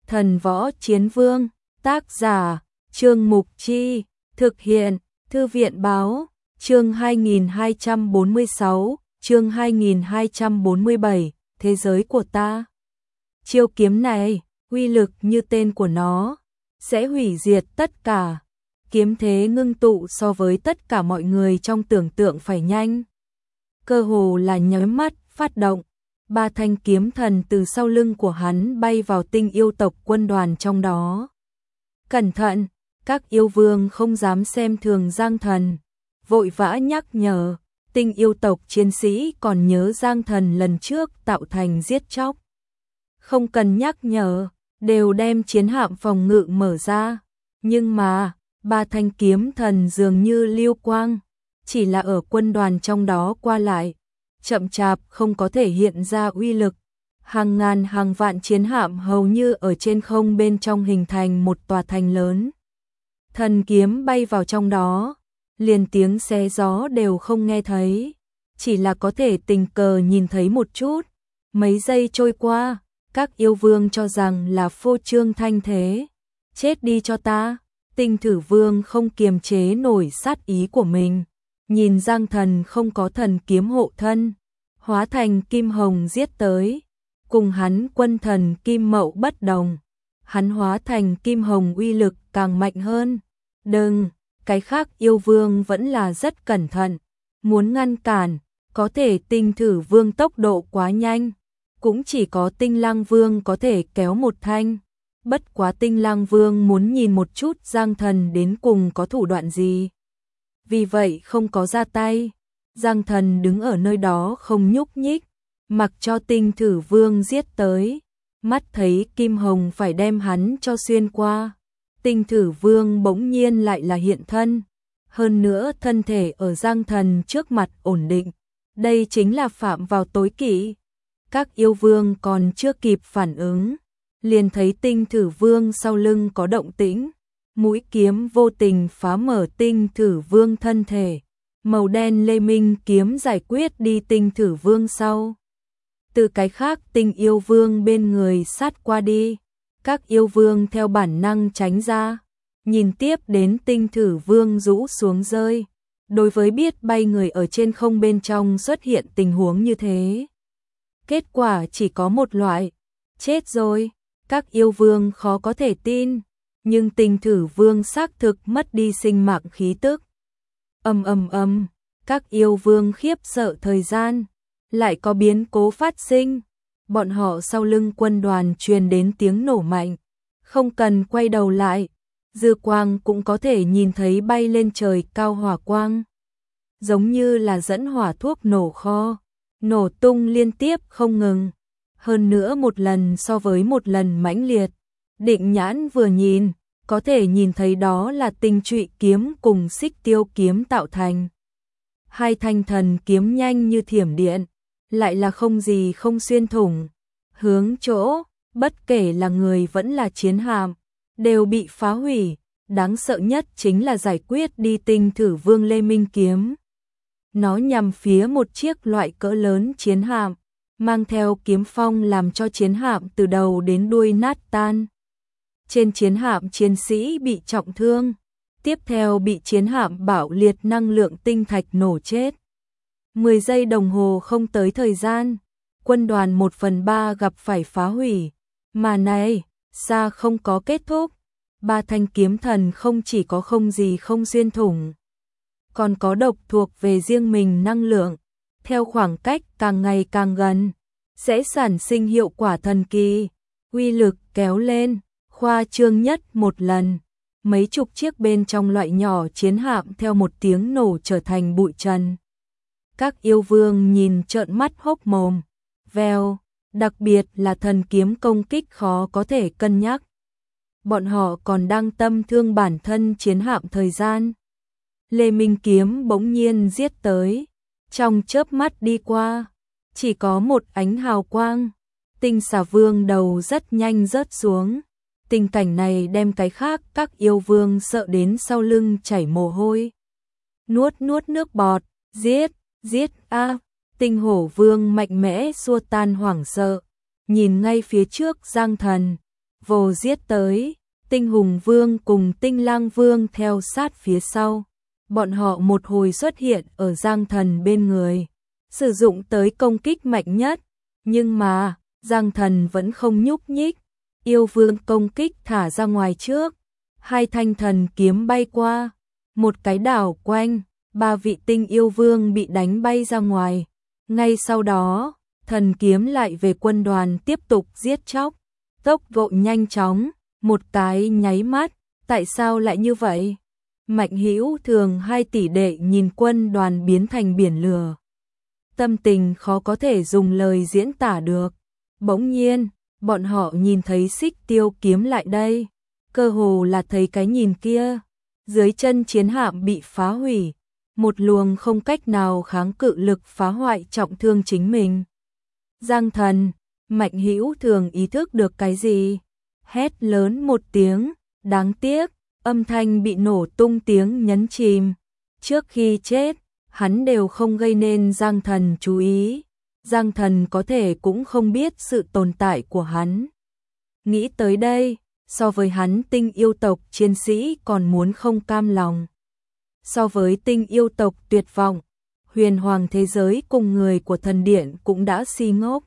Thần Võ Chiến Vương, tác giả, Trương Mục Chi, thực hiện, Thư viện Báo, chương 2246, chương 2247, thế giới của ta. Chiêu kiếm này, uy lực như tên của nó, sẽ hủy diệt tất cả. Kiếm thế ngưng tụ so với tất cả mọi người trong tưởng tượng phải nhanh. Cơ hồ là nháy mắt, phát động. 3 thanh kiếm thần từ sau lưng của hắn bay vào tinh yêu tộc quân đoàn trong đó. Cẩn thận, các yêu vương không dám xem thường Giang Thần, vội vã nhắc nhở. Tinh yêu tộc chiến sĩ còn nhớ Giang Thần lần trước tạo thành giết chóc. Không cần nhắc nhở, đều đem chiến hạm phòng ngự mở ra. Nhưng mà, 3 thanh kiếm thần dường như lưu quang, chỉ là ở quân đoàn trong đó qua lại, chậm chạp không có thể hiện ra uy lực. Hàng ngàn hàng vạn chiến hạm hầu như ở trên không bên trong hình thành một tòa thành lớn. Thần kiếm bay vào trong đó, liền tiếng xé gió đều không nghe thấy, chỉ là có thể tình cờ nhìn thấy một chút. Mấy giây trôi qua, các yêu vương cho rằng là phô trương thanh thế. Chết đi cho ta. Tinh Thử Vương không kiềm chế nổi sát ý của mình, nhìn Giang Thần không có thần kiếm hộ thân, hóa thành kim hồng giết tới. Cùng hắn quân thần kim mậu bất đồng, hắn hóa thành kim hồng uy lực càng mạnh hơn. Đừng, cái khác yêu vương vẫn là rất cẩn thận, muốn ngăn cản, có thể Tinh Thử Vương tốc độ quá nhanh, cũng chỉ có Tinh Lăng Vương có thể kéo một thanh. Bất quá Tinh Lăng Vương muốn nhìn một chút Giang Thần đến cùng có thủ đoạn gì, vì vậy không có ra tay. Giang Thần đứng ở nơi đó không nhúc nhích, mặc cho Tinh Thử Vương giết tới. Mắt thấy kim hồng phải đem hắn cho xuyên qua, Tinh Thử Vương bỗng nhiên lại là hiện thân, hơn nữa thân thể ở Giang Thần trước mặt ổn định. Đây chính là phạm vào tối kỵ. Các yêu vương còn chưa kịp phản ứng, liền thấy Tinh Thử Vương sau lưng có động tĩnh, mũi kiếm vô tình phá mở Tinh Thử Vương thân thể, màu đen lê minh kiếm giải quyết đi Tinh Thử Vương sau. Từ cái khác tinh yêu vương bên người sát qua đi, các yêu vương theo bản năng tránh ra, nhìn tiếp đến Tinh Thử Vương rũ xuống rơi. Đối với biết bay người ở trên không bên trong xuất hiện tình huống như thế, kết quả chỉ có một loại, chết rồi. Các yêu vương khó có thể tin, nhưng Tinh Thử Vương xác thực mất đi sinh mạng khí tức. Các yêu vương khiếp sợ thời gian, lại có biến cố phát sinh. Bọn họ sau lưng quân đoàn truyền đến tiếng nổ mạnh, không cần quay đầu lại, dư quang cũng có thể nhìn thấy bay lên trời cao hỏa quang, giống như là dẫn hỏa thuốc nổ kho, nổ tung liên tiếp không ngừng. Hơn nữa một lần so với một lần mãnh liệt. Định nhãn vừa nhìn, có thể nhìn thấy đó là Tinh Trụy kiếm cùng Xích Tiêu kiếm tạo thành. 2 thanh thần kiếm nhanh như thiểm điện, lại là không gì không xuyên thủng. Hướng chỗ, bất kể là người vẫn là chiến hạm, đều bị phá hủy. Đáng sợ nhất chính là giải quyết đi Tinh Thử Vương Lê Minh kiếm. Nó nhằm phía một chiếc loại cỡ lớn chiến hạm, mang theo kiếm phong làm cho chiến hạm từ đầu đến đuôi nát tan. Trên chiến hạm chiến sĩ bị trọng thương, tiếp theo bị chiến hạm bạo liệt năng lượng tinh thạch nổ chết. 10 giây đồng hồ không tới thời gian, quân đoàn 1/3 gặp phải phá hủy. Mà này, xa không có kết thúc. 3 thanh kiếm thần không chỉ có không gì không xuyên thủng, còn có độc thuộc về riêng mình năng lượng. Theo khoảng cách càng ngày càng gần, sẽ sản sinh hiệu quả thần kỳ, uy lực kéo lên, khoa trương nhất một lần. Mấy chục chiếc bên trong loại nhỏ chiến hạm theo một tiếng nổ trở thành bụi trần. Các yêu vương nhìn trợn mắt hốc mồm, vèo, đặc biệt là thần kiếm công kích khó có thể cân nhắc. Bọn họ còn đang tâm thương bản thân chiến hạm thời gian. Lê Minh kiếm bỗng nhiên giết tới. Trong chớp mắt đi qua, chỉ có một ánh hào quang, Tinh Xà Vương đầu rất nhanh rớt xuống. Tình cảnh này đem cái khác các yêu vương sợ đến sau lưng chảy mồ hôi. Nuốt nước bọt, giết a. Tinh Hổ Vương mạnh mẽ xua tan hoảng sợ, nhìn ngay phía trước Giang Thần, vồ giết tới. Tinh Hùng Vương cùng Tinh Lang Vương theo sát phía sau. Bọn họ một hồi xuất hiện ở Giang Thần bên người, sử dụng tới công kích mạnh nhất, nhưng mà Giang Thần vẫn không nhúc nhích. Yêu Vương công kích thả ra ngoài trước, hai thanh thần kiếm bay qua, một cái đảo quanh, ba vị tinh yêu vương bị đánh bay ra ngoài. Ngay sau đó, thần kiếm lại về quân đoàn tiếp tục giết chóc, tốc độ nhanh chóng, một cái nháy mắt. Tại sao lại như vậy? Mạnh Hữu Thường hai tỷ đệ nhìn quân đoàn biến thành biển lửa, tâm tình khó có thể dùng lời diễn tả được. Bỗng nhiên, bọn họ nhìn thấy Xích Tiêu kiếm lại đây, cơ hồ là thấy cái nhìn kia. Dưới chân chiến hạm bị phá hủy, một luồng không cách nào kháng cự lực phá hoại trọng thương chính mình. Giang Thần, Mạnh Hữu Thường ý thức được cái gì, hét lớn một tiếng, đáng tiếc, âm thanh bị nổ tung tiếng nhấn chìm. Trước khi chết, hắn đều không gây nên Giang Thần chú ý. Giang Thần có thể cũng không biết sự tồn tại của hắn. Nghĩ tới đây, so với hắn tinh yêu tộc chiến sĩ còn muốn không cam lòng. So với tinh yêu tộc tuyệt vọng, huyền hoàng thế giới cùng người của thần điện cũng đã si ngốc.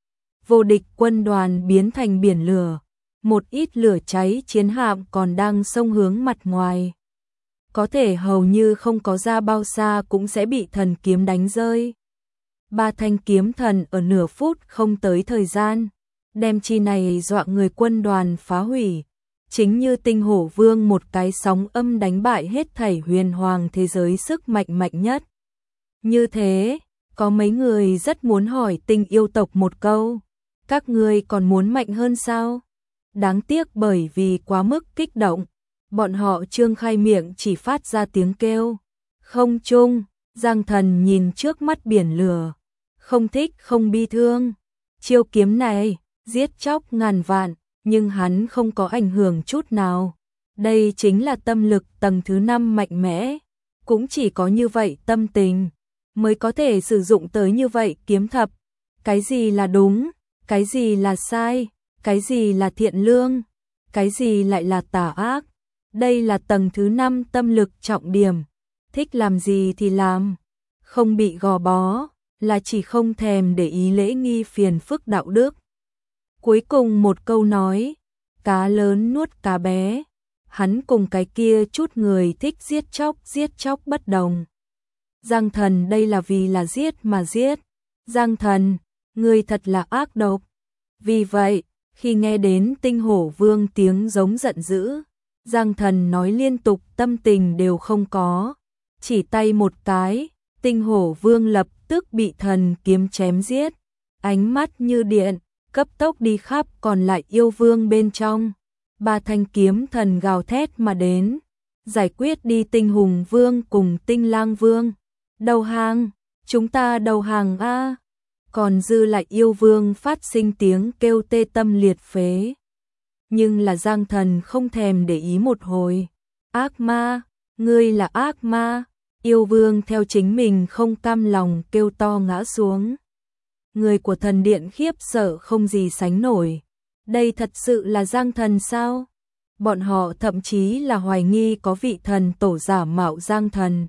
Vô địch quân đoàn biến thành biển lửa, một ít lửa cháy chiến hạm còn đang xông hướng mặt ngoài. Có thể hầu như không có ra bao xa cũng sẽ bị thần kiếm đánh rơi. Ba thanh kiếm thần ở nửa phút không tới thời gian, đem chi này dọa người quân đoàn phá hủy. Chính như Tinh Hổ Vương một cái sóng âm đánh bại hết thảy huyền hoàng thế giới sức mạnh mạnh nhất. Như thế, có mấy người rất muốn hỏi tinh yêu tộc một câu, các ngươi còn muốn mạnh hơn sao? Đáng tiếc bởi vì quá mức kích động, bọn họ trương khai miệng chỉ phát ra tiếng kêu. Không chung, Giang Thần nhìn trước mắt biển lửa, không thích không bi thương. Chiêu kiếm này, giết chóc ngàn vạn, nhưng hắn không có ảnh hưởng chút nào. Đây chính là tâm lực tầng thứ 5 mạnh mẽ. Cũng chỉ có như vậy tâm tình, mới có thể sử dụng tới như vậy kiếm thập. Cái gì là đúng, cái gì là sai, cái gì là thiện lương, cái gì lại là tà ác. Đây là tầng thứ 5 tâm lực trọng điểm. Thích làm gì thì làm, không bị gò bó, là chỉ không thèm để ý lễ nghi phiền phức đạo đức. Cuối cùng một câu nói, cá lớn nuốt cá bé. Hắn cùng cái kia chút người thích giết chóc bất đồng. Giang Thần đây là vì là giết mà giết. Giang Thần, ngươi thật là ác độc. Vì vậy, khi nghe đến Tinh Hổ Vương tiếng giống giận dữ, Giang Thần nói liên tục tâm tình đều không có. Chỉ tay một cái, Tinh Hổ Vương lập tức bị thần kiếm chém giết. Ánh mắt như điện, cấp tốc đi khắp còn lại yêu vương bên trong. Ba thanh kiếm thần gào thét mà đến, giải quyết đi Tinh Hùng Vương cùng Tinh Lang Vương. Đầu hàng, chúng ta đầu hàng a. Còn dư lại yêu vương phát sinh tiếng kêu tê tâm liệt phế. Nhưng là Giang Thần không thèm để ý một hồi. Ác ma, ngươi là ác ma. Yêu vương theo chính mình không cam lòng kêu to ngã xuống. Người của thần điện khiếp sợ không gì sánh nổi. Đây thật sự là Giang Thần sao? Bọn họ thậm chí là hoài nghi có vị thần tổ giả mạo Giang Thần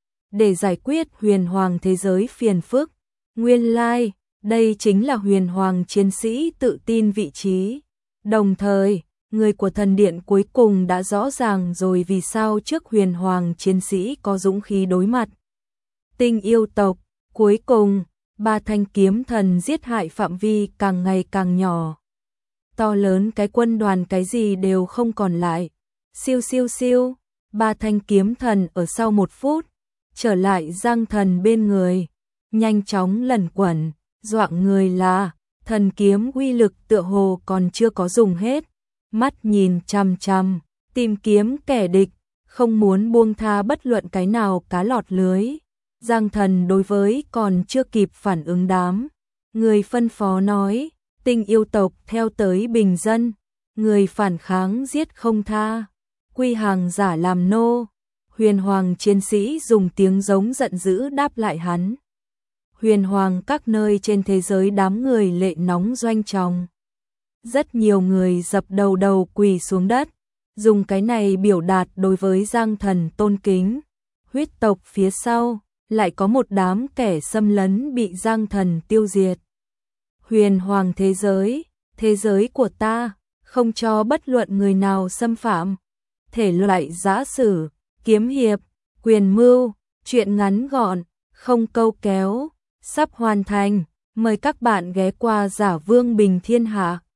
để giải quyết huyền hoàng thế giới phiền phức. Nguyên lai, đây chính là huyền hoàng chiến sĩ tự tin vị trí. Đồng thời, người của thần điện cuối cùng đã rõ ràng rồi vì sao trước huyền hoàng chiến sĩ có dũng khí đối mặt tinh yêu tộc. Cuối cùng, ba thanh kiếm thần giết hại phạm vi càng ngày càng nhỏ. To lớn cái quân đoàn cái gì đều không còn lại. Siêu siêu siêu, ba thanh kiếm thần ở sau một phút, trở lại Giang Thần bên người, nhanh chóng lẩn quẩn, dọa người là, thần kiếm uy lực tựa hồ còn chưa có dùng hết. Mắt nhìn chằm chằm, tìm kiếm kẻ địch, không muốn buông tha bất luận cái nào cá lọt lưới. Giang Thần đối với còn chưa kịp phản ứng đám người phân phó nói, tinh yêu tộc theo tới bình dân, người phản kháng giết không tha, quy hàng giả làm nô. Huyền hoàng chiến sĩ dùng tiếng giống giận dữ đáp lại hắn. Huyền hoàng các nơi trên thế giới đám người lệ nóng doanh tròng. Rất nhiều người dập đầu quỳ xuống đất, dùng cái này biểu đạt đối với Giang Thần tôn kính. Huyết tộc phía sau, lại có một đám kẻ xâm lấn bị Giang Thần tiêu diệt. Huyền hoàng thế giới của ta, không cho bất luận người nào xâm phạm. Thể loại giã sử, kiếm hiệp, quyền mưu, truyện ngắn gọn, không câu kéo, sắp hoàn thành. Mời các bạn ghé qua Giả Vương Bình Thiên Hạ.